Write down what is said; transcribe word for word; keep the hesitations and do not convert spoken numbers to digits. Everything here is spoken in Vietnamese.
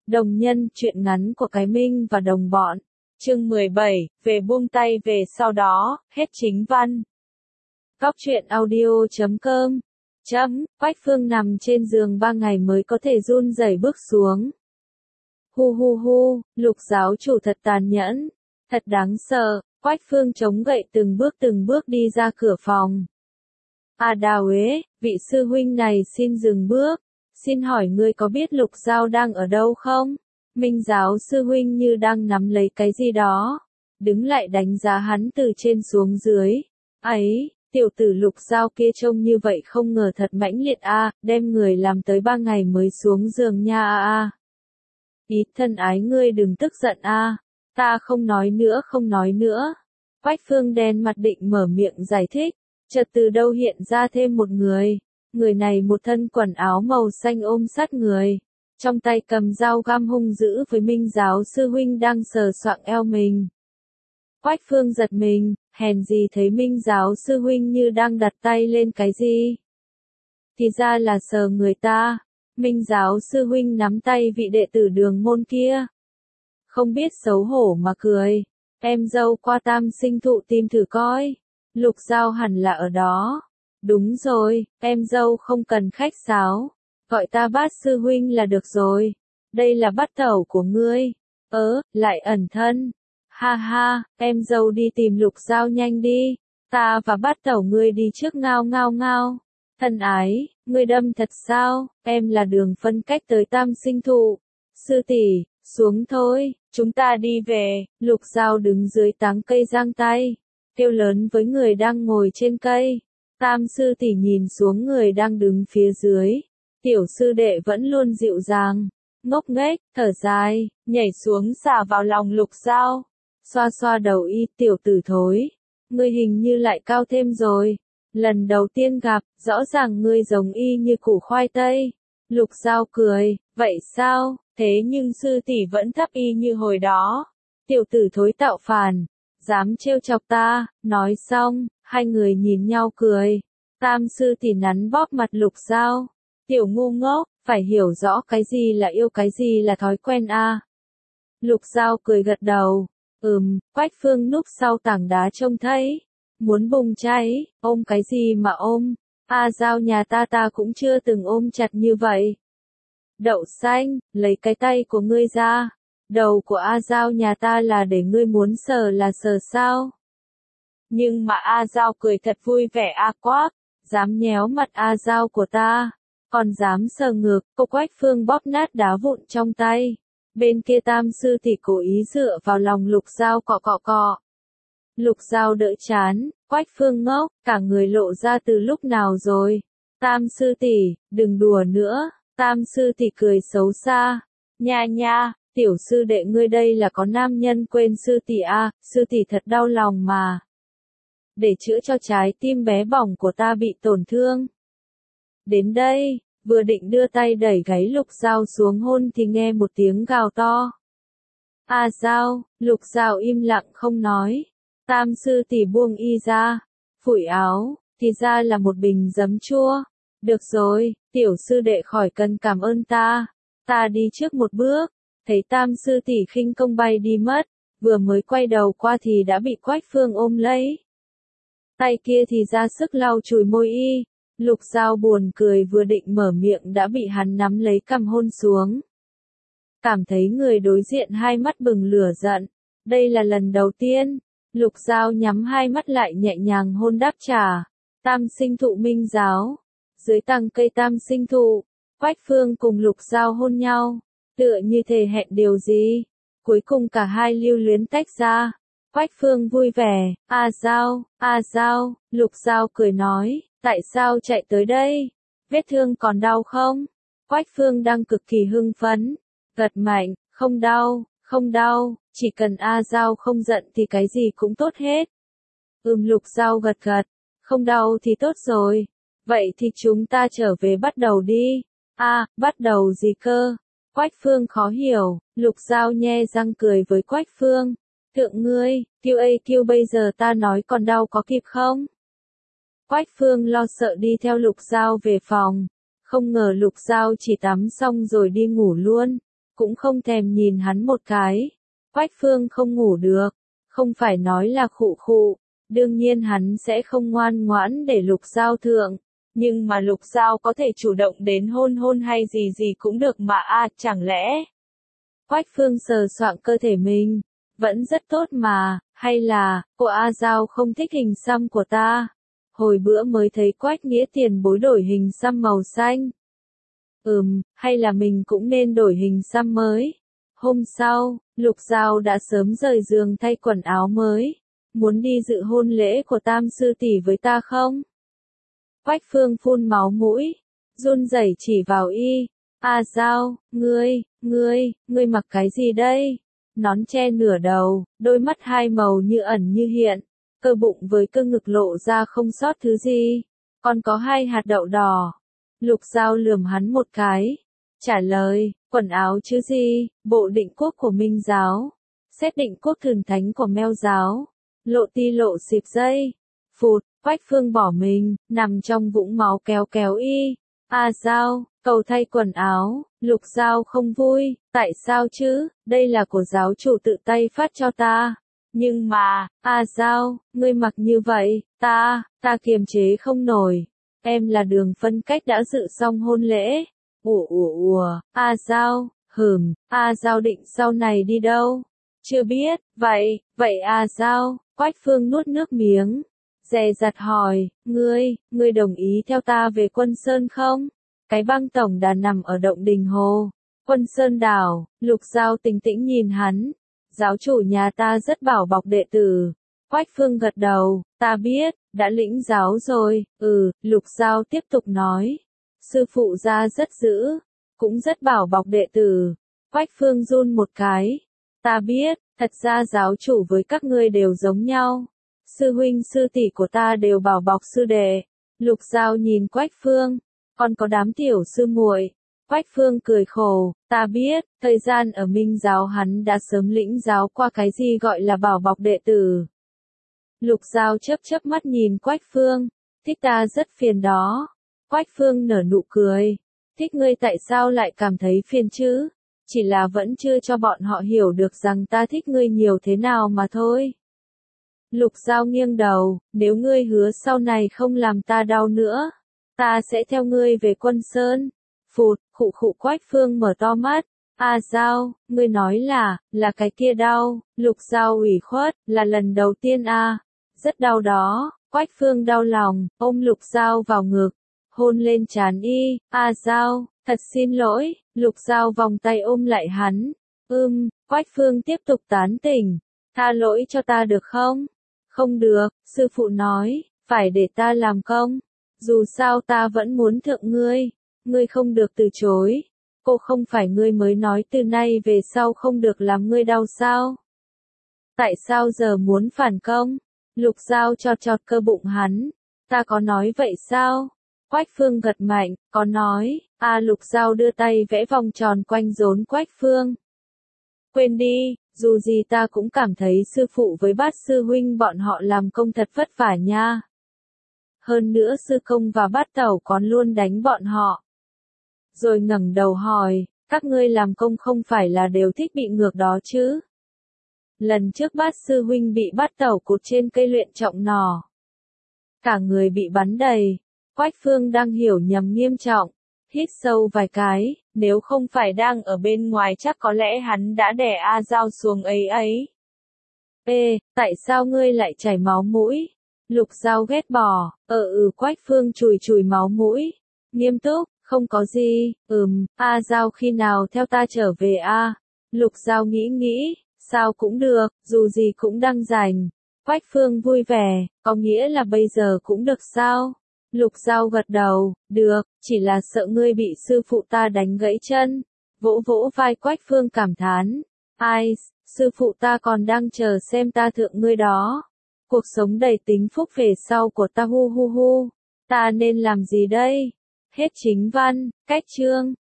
Đồng nhân, truyện ngắn của cái Minh và đồng bọn. Chương mười bảy, về buông tay về sau đó, hết chính văn. Góc truyện audio chấm com. Chấm, Quách Phương nằm trên giường ba ngày mới có thể run rẩy bước xuống. Hu hu hu, Lục giáo chủ thật tàn nhẫn, thật đáng sợ. Quách Phương chống gậy từng bước từng bước đi ra cửa phòng. À Đào ế, vị sư huynh này xin dừng bước. Xin hỏi ngươi có biết Lục Giao đang ở đâu không? Minh giáo sư huynh như đang nắm lấy cái gì đó. Đứng lại đánh giá hắn từ trên xuống dưới. Ấy, tiểu tử Lục Giao kia trông như vậy không ngờ thật mãnh liệt a, à, đem người làm tới ba ngày mới xuống giường nha a a. Ý thân ái ngươi đừng tức giận a, à. Ta không nói nữa không nói nữa. Quách Phương đen mặt định mở miệng giải thích, chợt từ đâu hiện ra thêm một người. Người này một thân quần áo màu xanh ôm sát người, trong tay cầm dao găm hung dữ với Minh giáo sư huynh đang sờ soạng eo mình. Quách Phương giật mình, hèn gì thấy Minh giáo sư huynh như đang đặt tay lên cái gì. Thì ra là sờ người ta. Minh giáo sư huynh nắm tay vị đệ tử đường môn kia. Không biết xấu hổ mà cười. Em dâu qua tam sinh thụ tìm thử coi. Lục Giao hẳn là ở đó. Đúng rồi, em dâu không cần khách sáo. Gọi ta bát sư huynh là được rồi. Đây là bát tẩu của ngươi. Ớ, lại ẩn thân. Ha ha, em dâu đi tìm Lục Giao nhanh đi. Ta và bát tẩu ngươi đi trước ngao ngao ngao. Thân ái, ngươi đâm thật sao? Em là đường phân cách tới tam sinh thụ. Sư tỷ, xuống thôi, chúng ta đi về. Lục Giao đứng dưới tán cây giang tay, kêu lớn với người đang ngồi trên cây. Tam sư tỷ nhìn xuống người đang đứng phía dưới. Tiểu sư đệ vẫn luôn dịu dàng, ngốc nghếch, thở dài, nhảy xuống xả vào lòng Lục Giao. Xoa xoa đầu y, tiểu tử thối. Ngươi hình như lại cao thêm rồi. Lần đầu tiên gặp, rõ ràng ngươi giống y như củ khoai tây. Lục Giao cười, vậy sao, thế nhưng sư tỷ vẫn thấp y như hồi đó. Tiểu tử thối tạo phản, dám trêu chọc ta. Nói xong, hai người nhìn nhau cười. Tam sư tỷ nắn bóp mặt Lục Giao. Tiểu ngu ngốc, phải hiểu rõ cái gì là yêu cái gì là thói quen a. À. Lục Giao cười gật đầu. Ừm, Quách Phương núp sau tảng đá trông thấy. Muốn bùng cháy, ôm cái gì mà ôm. A à, Giao nhà ta ta cũng chưa từng ôm chặt như vậy. Đậu xanh, lấy cái tay của ngươi ra. Đầu của A Giao nhà ta là để ngươi muốn sờ là sờ sao. Nhưng mà A Giao cười thật vui vẻ a quát, dám nhéo mặt A Giao của ta, còn dám sờ ngược. Cô Quách Phương bóp nát đá vụn trong tay. Bên kia tam sư tỷ cố ý dựa vào lòng Lục Giao cọ cọ cọ. Lục Giao đỡ chán, Quách Phương ngốc, cả người lộ ra từ lúc nào rồi. Tam sư tỷ, đừng đùa nữa. Tam sư tỷ cười xấu xa. Nha nha, tiểu sư đệ ngươi đây là có nam nhân quên sư tỷ a, à, sư tỷ thật đau lòng mà. Để chữa cho trái tim bé bỏng của ta bị tổn thương. Đến đây, vừa định đưa tay đẩy gáy Lục Giao xuống hôn thì nghe một tiếng gào to. A à, Giao, Lục Giao im lặng không nói. Tam sư tỷ buông y ra, phủi áo, thì ra là một bình giấm chua. Được rồi, tiểu sư đệ khỏi cần cảm ơn ta. Ta đi trước một bước, thấy tam sư tỷ khinh công bay đi mất, vừa mới quay đầu qua thì đã bị Quách Phương ôm lấy. Tay kia thì ra sức lau chùi môi y. Lục Giao buồn cười vừa định mở miệng đã bị hắn nắm lấy cằm hôn xuống. Cảm thấy người đối diện hai mắt bừng lửa giận. Đây là lần đầu tiên. Lục Giao nhắm hai mắt lại nhẹ nhàng hôn đáp trả. Tam sinh thụ Minh giáo. Dưới tầng cây tam sinh thụ, Quách Phương cùng Lục Giao hôn nhau, tựa như thề hẹn điều gì. Cuối cùng cả hai lưu luyến tách ra. Quách Phương vui vẻ, A à, Giao, A à, Giao, Lục Giao cười nói, tại sao chạy tới đây? Vết thương còn đau không? Quách Phương đang cực kỳ hưng phấn, gật mạnh, không đau, không đau, chỉ cần A à, Giao không giận thì cái gì cũng tốt hết. Ừm Lục Giao gật gật, không đau thì tốt rồi. Vậy thì chúng ta trở về bắt đầu đi. A, à, bắt đầu gì cơ? Quách Phương khó hiểu. Lục Giao nhe răng cười với Quách Phương. Thượng ngươi, kêu ây kêu bây giờ ta nói còn đau có kịp không? Quách Phương lo sợ đi theo Lục Giao về phòng. Không ngờ Lục Giao chỉ tắm xong rồi đi ngủ luôn. cũng không thèm nhìn hắn một cái. Quách Phương không ngủ được, không phải nói là khụ khụ, đương nhiên hắn sẽ không ngoan ngoãn để Lục Giao thượng, nhưng mà Lục Giao có thể chủ động đến hôn hôn hay gì gì cũng được mà a, à, chẳng lẽ. Quách Phương sờ soạng cơ thể mình, vẫn rất tốt mà, hay là, cô A Giao không thích hình xăm của ta? Hồi bữa mới thấy Quách Nghĩa tiền bối đổi hình xăm màu xanh. Ừm, hay là mình cũng nên đổi hình xăm mới? Hôm sau, Lục Giao đã sớm rời giường thay quần áo mới. Muốn đi dự hôn lễ của Tam sư tỷ với ta không? Quách Phương phun máu mũi, run rẩy chỉ vào y. A Giao, ngươi, ngươi, ngươi mặc cái gì đây? Nón che nửa đầu, đôi mắt hai màu như ẩn như hiện, cơ bụng với cơ ngực lộ ra không sót thứ gì, còn có hai hạt đậu đỏ. Lục Giao lườm hắn một cái, trả lời, quần áo chứ gì, bộ định quốc của Minh giáo, xét định quốc thần thánh của Meo giáo, lộ ti lộ xịp dây. Phụt, Quách Phương bỏ mình, nằm trong vũng máu kéo kéo y. A Giao, cầu thay quần áo. Lục Giao không vui, tại sao chứ, đây là của giáo chủ tự tay phát cho ta. Nhưng mà, A Giao, ngươi mặc như vậy, ta, ta kiềm chế không nổi. Em là Đường Phân Cách đã dự xong hôn lễ. Ủa ủa ủa, A Giao, hừm, A Giao định sau này đi đâu? Chưa biết, vậy, vậy A Giao, Quách Phương nuốt nước miếng. Dè dặt hỏi, ngươi, ngươi đồng ý theo ta về Quân Sơn không? Cái băng tổng đà nằm ở động Đình Hồ, Quân Sơn đảo. Lục Giao bình tĩnh nhìn hắn. Giáo chủ nhà ta rất bảo bọc đệ tử. Quách Phương gật đầu, ta biết, đã lĩnh giáo rồi, ừ, Lục Giao tiếp tục nói. Sư phụ gia rất dữ, cũng rất bảo bọc đệ tử. Quách Phương run một cái. Ta biết, thật ra giáo chủ với các ngươi đều giống nhau. Sư huynh sư tỷ của ta đều bảo bọc sư đệ. Lục Giao nhìn Quách Phương, còn có đám tiểu sư muội. Quách Phương cười khổ, ta biết, thời gian ở Minh giáo hắn đã sớm lĩnh giáo qua cái gì gọi là bảo bọc đệ tử. Lục Giao chớp chớp mắt nhìn Quách Phương, thích ta rất phiền đó. Quách Phương nở nụ cười, thích ngươi tại sao lại cảm thấy phiền chứ? Chỉ là vẫn chưa cho bọn họ hiểu được rằng ta thích ngươi nhiều thế nào mà thôi. Lục Giao nghiêng đầu, nếu ngươi hứa sau này không làm ta đau nữa, ta sẽ theo ngươi về Quân Sơn. Phụt, khụ khụ. Quách Phương mở to mắt. A Giao, ngươi nói là, là cái kia đau. Lục Giao ủy khuất, là lần đầu tiên a, à. Rất đau đó. Quách Phương đau lòng, ôm Lục Giao vào ngực, hôn lên trán y. A Giao, thật xin lỗi. Lục Giao vòng tay ôm lại hắn. Ưm, Quách Phương tiếp tục tán tỉnh. Tha lỗi cho ta được không? Không được, sư phụ nói, phải để ta làm công. Dù sao ta vẫn muốn thượng ngươi. Ngươi không được từ chối. Cô không phải ngươi mới nói từ nay về sau không được làm ngươi đau sao? Tại sao giờ muốn phản công? Lục Giao chọt chọt cơ bụng hắn. Ta có nói vậy sao? Quách Phương gật mạnh, có nói. A Lục Giao đưa tay vẽ vòng tròn quanh rốn Quách Phương. Quên đi, dù gì ta cũng cảm thấy sư phụ với Bát sư huynh bọn họ làm công thật vất vả nha. Hơn nữa sư công và Bát tẩu còn luôn đánh bọn họ. Rồi ngẩng đầu hỏi, các ngươi làm công không phải là đều thích bị ngược đó chứ? Lần trước Bát sư huynh bị Bát tẩu cột trên cây luyện trọng nỏ. Cả người bị bắn đầy. Quách Phương đang hiểu nhầm nghiêm trọng. Hít sâu vài cái, nếu không phải đang ở bên ngoài chắc có lẽ hắn đã đè A Giao xuống ấy ấy. Ê, tại sao ngươi lại chảy máu mũi? Lục Giao ghét bỏ, ờ ừ. Quách Phương chùi chùi máu mũi. Nghiêm túc, không có gì, ừm, A Giao khi nào theo ta trở về a? Lục Giao nghĩ nghĩ, sao cũng được, dù gì cũng đang rảnh. Quách Phương vui vẻ, có nghĩa là bây giờ cũng được sao? Lục Giao gật đầu, được, chỉ là sợ ngươi bị sư phụ ta đánh gãy chân. Vỗ vỗ vai Quách Phương cảm thán. Ai, sư phụ ta còn đang chờ xem ta thượng ngươi đó. Cuộc sống đầy tính phúc về sau của ta hu hu hu. Ta nên làm gì đây? Hết chính văn, cách chương.